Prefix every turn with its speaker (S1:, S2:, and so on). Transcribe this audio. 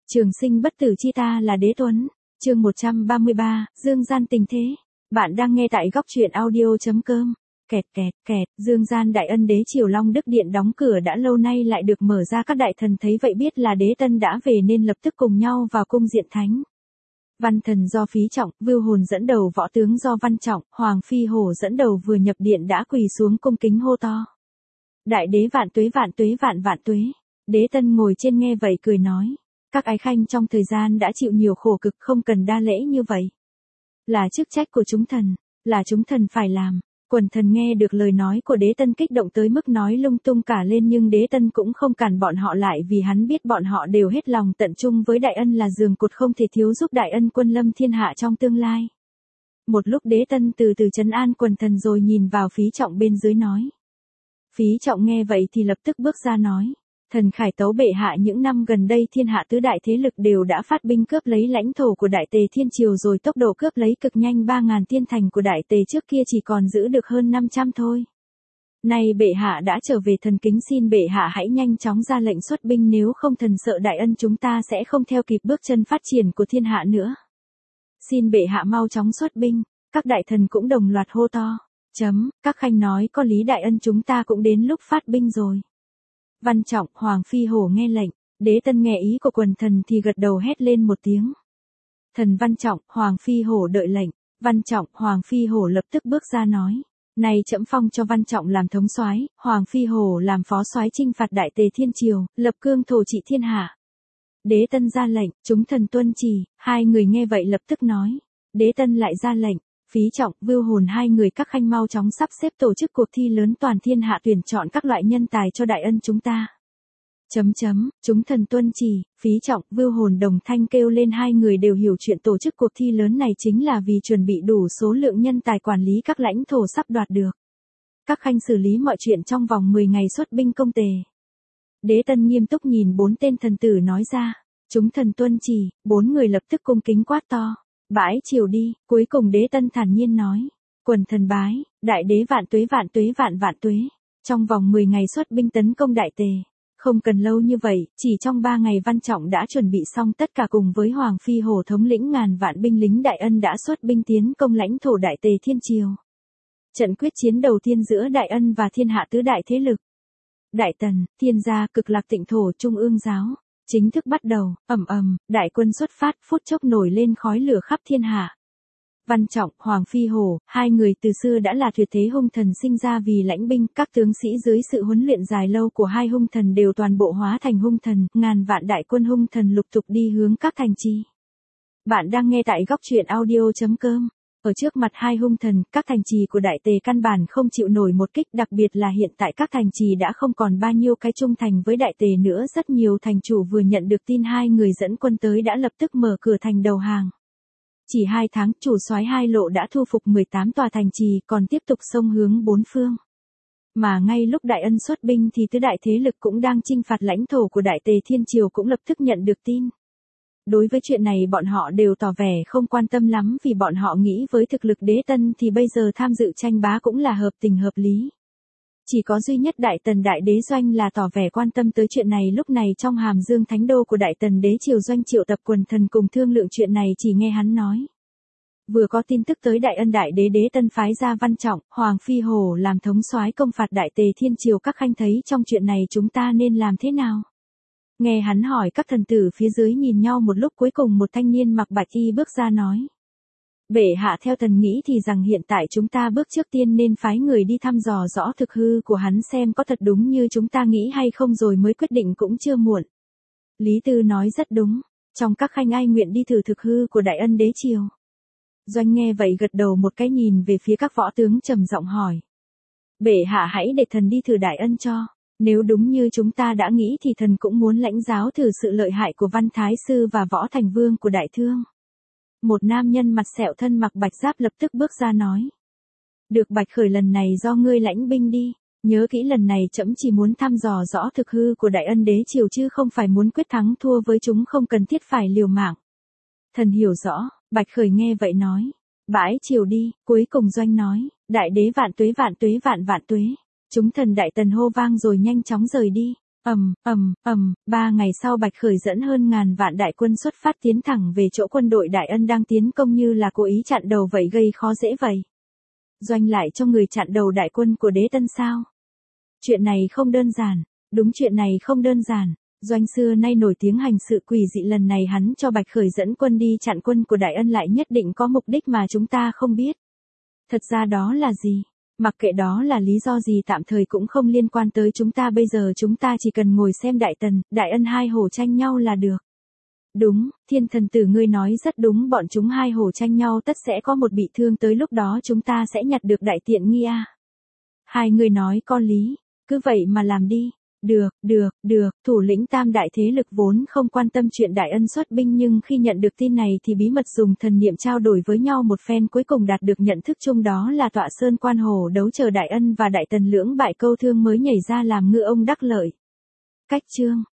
S1: Trường sinh bất tử chi ta là đế tuấn. Chương 133, Dương gian tình thế. Bạn đang nghe tại góc truyện audio.com. Kẹt kẹt kẹt, Dương gian đại ân đế triều Long Đức Điện đóng cửa đã lâu nay lại được mở ra, các đại thần thấy vậy biết là đế tân đã về nên lập tức cùng nhau vào cung diện thánh. Văn thần do Phí Trọng, Vưu Hồn dẫn đầu, võ tướng do Văn Trọng, Hoàng Phi Hổ dẫn đầu vừa nhập điện đã quỳ xuống cung kính hô to. Đại đế vạn tuế vạn tuế vạn vạn tuế. Đế tân ngồi trên nghe vậy cười nói. Các ái khanh trong thời gian đã chịu nhiều khổ cực, không cần đa lễ như vậy. Là chức trách của chúng thần, là chúng thần phải làm. Quần thần nghe được lời nói của đế tân kích động tới mức nói lung tung cả lên, nhưng đế tân cũng không cản bọn họ lại vì hắn biết bọn họ đều hết lòng tận trung với đại ân, là giường cột không thể thiếu giúp đại ân quân lâm thiên hạ trong tương lai. Một lúc đế tân từ từ trấn an quần thần rồi nhìn vào Phí Trọng bên dưới nói. Phí Trọng nghe vậy thì lập tức bước ra nói. Thần khải tấu bệ hạ, những năm gần đây thiên hạ tứ đại thế lực đều đã phát binh cướp lấy lãnh thổ của Đại Tề Thiên Triều rồi, tốc độ cướp lấy cực nhanh, 3.000 tiên thành của Đại Tề trước kia chỉ còn giữ được hơn 500 thôi. Nay bệ hạ đã trở về, thần kính xin bệ hạ hãy nhanh chóng ra lệnh xuất binh, nếu không thần sợ đại ân chúng ta sẽ không theo kịp bước chân phát triển của thiên hạ nữa. Xin bệ hạ mau chóng xuất binh. Các đại thần cũng đồng loạt hô to. Các khanh nói có lý, đại ân chúng ta cũng đến lúc phát binh rồi. Văn Trọng, Hoàng Phi Hổ nghe lệnh, đế tân nghe ý của quần thần thì gật đầu hét lên một tiếng. Thần Văn Trọng, Hoàng Phi Hổ đợi lệnh. Văn Trọng, Hoàng Phi Hổ lập tức bước ra nói. Này trẫm phong cho Văn Trọng làm thống soái, Hoàng Phi Hổ làm phó soái chinh phạt Đại Tề Thiên Triều, lập cương thổ trị thiên hạ. Đế tân ra lệnh, chúng thần tuân chỉ. Hai người nghe vậy lập tức nói. Đế tân lại ra lệnh. Phí Trọng, Vưu Hồn hai người các khanh mau chóng sắp xếp tổ chức cuộc thi lớn toàn thiên hạ tuyển chọn các loại nhân tài cho đại ân chúng ta. Chúng thần tuân chỉ. Phí Trọng, Vưu Hồn đồng thanh kêu lên, hai người đều hiểu chuyện tổ chức cuộc thi lớn này chính là vì chuẩn bị đủ số lượng nhân tài quản lý các lãnh thổ sắp đoạt được. Các khanh xử lý mọi chuyện trong vòng 10 ngày xuất binh công tề. Đế tân nghiêm túc nhìn 4 tên thần tử nói ra. Chúng thần tuân chỉ. 4 người lập tức cung kính quát to. Bãi triều đi. Cuối cùng đế tân thản nhiên nói. Quần thần bái. Đại đế vạn tuế vạn tuế vạn vạn tuế. Trong vòng 10 ngày xuất binh tấn công Đại Tề. Không cần lâu như vậy, chỉ trong 3 ngày Văn Trọng đã chuẩn bị xong tất cả, cùng với Hoàng Phi Hổ thống lĩnh ngàn vạn binh lính đại ân đã xuất binh tiến công lãnh thổ Đại Tề Thiên Triều. Trận quyết chiến đầu tiên giữa đại ân và thiên hạ tứ đại thế lực. Đại Tần, Thiên Gia, Cực Lạc Tịnh Thổ, Trung ương giáo. Chính thức bắt đầu. Đại quân xuất phát, phút chốc nổi lên khói lửa khắp thiên hạ. Văn Trọng, Hoàng Phi Hổ, hai người từ xưa đã là tuyệt thế hung thần, sinh ra vì lãnh binh, các tướng sĩ dưới sự huấn luyện dài lâu của hai hung thần đều toàn bộ hóa thành hung thần, ngàn vạn đại quân hung thần lục tục đi hướng các thành trì. Bạn đang nghe tại góc truyện audio.com. Ở trước mặt hai hung thần, các thành trì của Đại Tề căn bản không chịu nổi một kích, đặc biệt là hiện tại các thành trì đã không còn bao nhiêu cái trung thành với Đại Tề nữa, rất nhiều thành chủ vừa nhận được tin hai người dẫn quân tới đã lập tức mở cửa thành đầu hàng. Chỉ 2 tháng, chủ soái hai lộ đã thu phục 18 tòa thành trì, còn tiếp tục xông hướng 4 phương. Mà ngay lúc đại ân xuất binh thì tứ đại thế lực cũng đang chinh phạt lãnh thổ của Đại Tề Thiên Triều cũng lập tức nhận được tin. Đối với chuyện này bọn họ đều tỏ vẻ không quan tâm lắm, vì bọn họ nghĩ với thực lực đế tân thì bây giờ tham dự tranh bá cũng là hợp tình hợp lý. Chỉ có duy nhất Đại Tần Đại Đế Doanh là tỏ vẻ quan tâm tới chuyện này. Lúc này trong Hàm Dương Thánh Đô của Đại Tần Đế Triều Doanh triệu tập quần thần cùng thương lượng chuyện này, chỉ nghe hắn nói. Vừa có tin tức tới đại ân Đại Đế Đế Tân phái ra Văn Trọng, Hoàng Phi Hổ làm thống soái công phạt Đại Tề Thiên Triều, các khanh thấy trong chuyện này chúng ta nên làm thế nào? Nghe hắn hỏi, các thần tử phía dưới nhìn nhau một lúc, cuối cùng một thanh niên mặc bạch y bước ra nói. Bệ hạ, theo thần nghĩ thì rằng hiện tại chúng ta bước trước tiên nên phái người đi thăm dò rõ thực hư của hắn xem có thật đúng như chúng ta nghĩ hay không, rồi mới quyết định cũng chưa muộn. Lý Tư nói rất đúng. Trong các khanh ai nguyện đi thử thực hư của đại ân đế triều? Doanh nghe vậy gật đầu một cái, nhìn về phía các võ tướng trầm giọng hỏi. Bệ hạ hãy để thần đi thử đại ân cho. Nếu đúng như chúng ta đã nghĩ thì thần cũng muốn lãnh giáo thử sự lợi hại của Văn Thái Sư và Võ Thành Vương của Đại Thương. Một nam nhân mặt sẹo thân mặc bạch giáp lập tức bước ra nói. Được Bạch Khởi, lần này do ngươi lãnh binh đi. Nhớ kỹ, lần này trẫm chỉ muốn thăm dò rõ thực hư của đại ân đế triều chứ không phải muốn quyết thắng thua với chúng, không cần thiết phải liều mạng. Thần hiểu rõ. Bạch Khởi nghe vậy nói. Bãi triều đi. Cuối cùng Doanh nói. Đại đế vạn tuế vạn tuế vạn vạn tuế. Chúng thần Đại Tần hô vang rồi nhanh chóng rời đi. 3 ngày sau Bạch Khởi dẫn hơn ngàn vạn đại quân xuất phát tiến thẳng về chỗ quân đội Đại Ân đang tiến công như là cố ý chặn đầu vậy, gây khó dễ vậy. Doanh lại cho người chặn đầu đại quân của Đế Tân sao? Chuyện này không đơn giản, đúng, chuyện này không đơn giản. Doanh xưa nay nổi tiếng hành sự quỷ dị, lần này hắn cho Bạch Khởi dẫn quân đi chặn quân của Đại Ân lại nhất định có mục đích mà chúng ta không biết. Thật ra đó là gì? Mặc kệ đó là lý do gì tạm thời cũng không liên quan tới chúng ta, bây giờ chúng ta chỉ cần ngồi xem Đại Tần, Đại Ân hai hồ tranh nhau là được. Đúng, Thiên Thần Tử ngươi nói rất đúng, bọn chúng hai hồ tranh nhau tất sẽ có một bị thương, tới lúc đó chúng ta sẽ nhặt được đại tiện nghi à. Hai người nói có lý, cứ vậy mà làm đi. Được, thủ lĩnh tam đại thế lực vốn không quan tâm chuyện Đại Ân xuất binh, nhưng khi nhận được tin này thì bí mật dùng thần niệm trao đổi với nhau một phen, cuối cùng đạt được nhận thức chung, đó là tọa sơn quan hồ đấu chờ Đại Ân và Đại Tần lưỡng bại câu thương mới nhảy ra làm ngư ông đắc lợi. Cách chương